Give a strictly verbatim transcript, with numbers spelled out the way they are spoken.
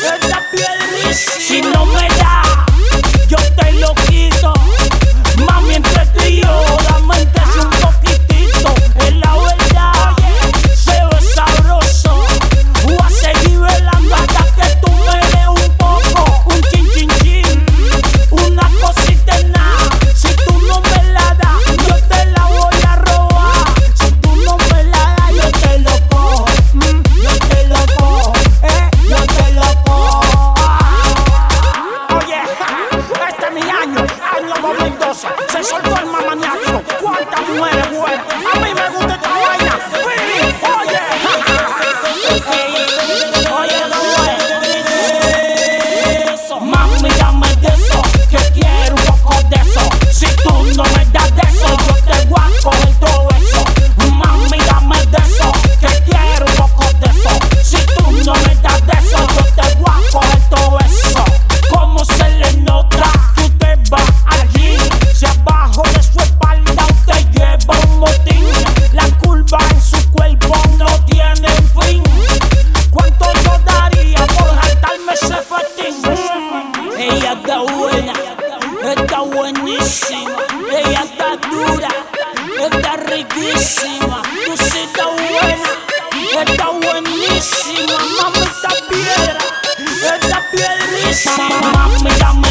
esta piedrísima. Si no me da, yo te lo quito. Mami, entre tú y yo, dame que sea un poquitito. Es la verdad, se ve sabroso. Voy a seguir velando hasta que tú me des un poco. Un chin chin chin, una cosita en nada. Si tú no me la das, yo te la voy a robar. Si tú no me la das, yo te lo cojo. Mm, yo te lo cojo, eh, yo te lo cojo. Oye, este es mi año, año dos mil doce. Se soltó el mamaniático. ¿Cuántas mujeres buenas? A mí me gusta esta vaina. Oye, oye, ¿cómo es? Eso. Mami, dame de eso, que quiero un poco de eso. Si tú no me das de eso, yo te voy a coger todo eso. Mami, dame de eso, que quiero un poco de eso. Si tú no me das de eso, yo te voy a coger todo eso. ¿Cómo se le nota que usted va allí? Si abajo de su espalda usted lleva un motín. La curva en su cuerpo no tiene fin. ¿Cuánto yo daría por jaltarme ese fetín? Mm, ella está buena, está buenísima. Ella está dura, está riquísima. Tú sí estás buena, está buenísima. Mami, esta piedra, esta piedrísima. Mami, dame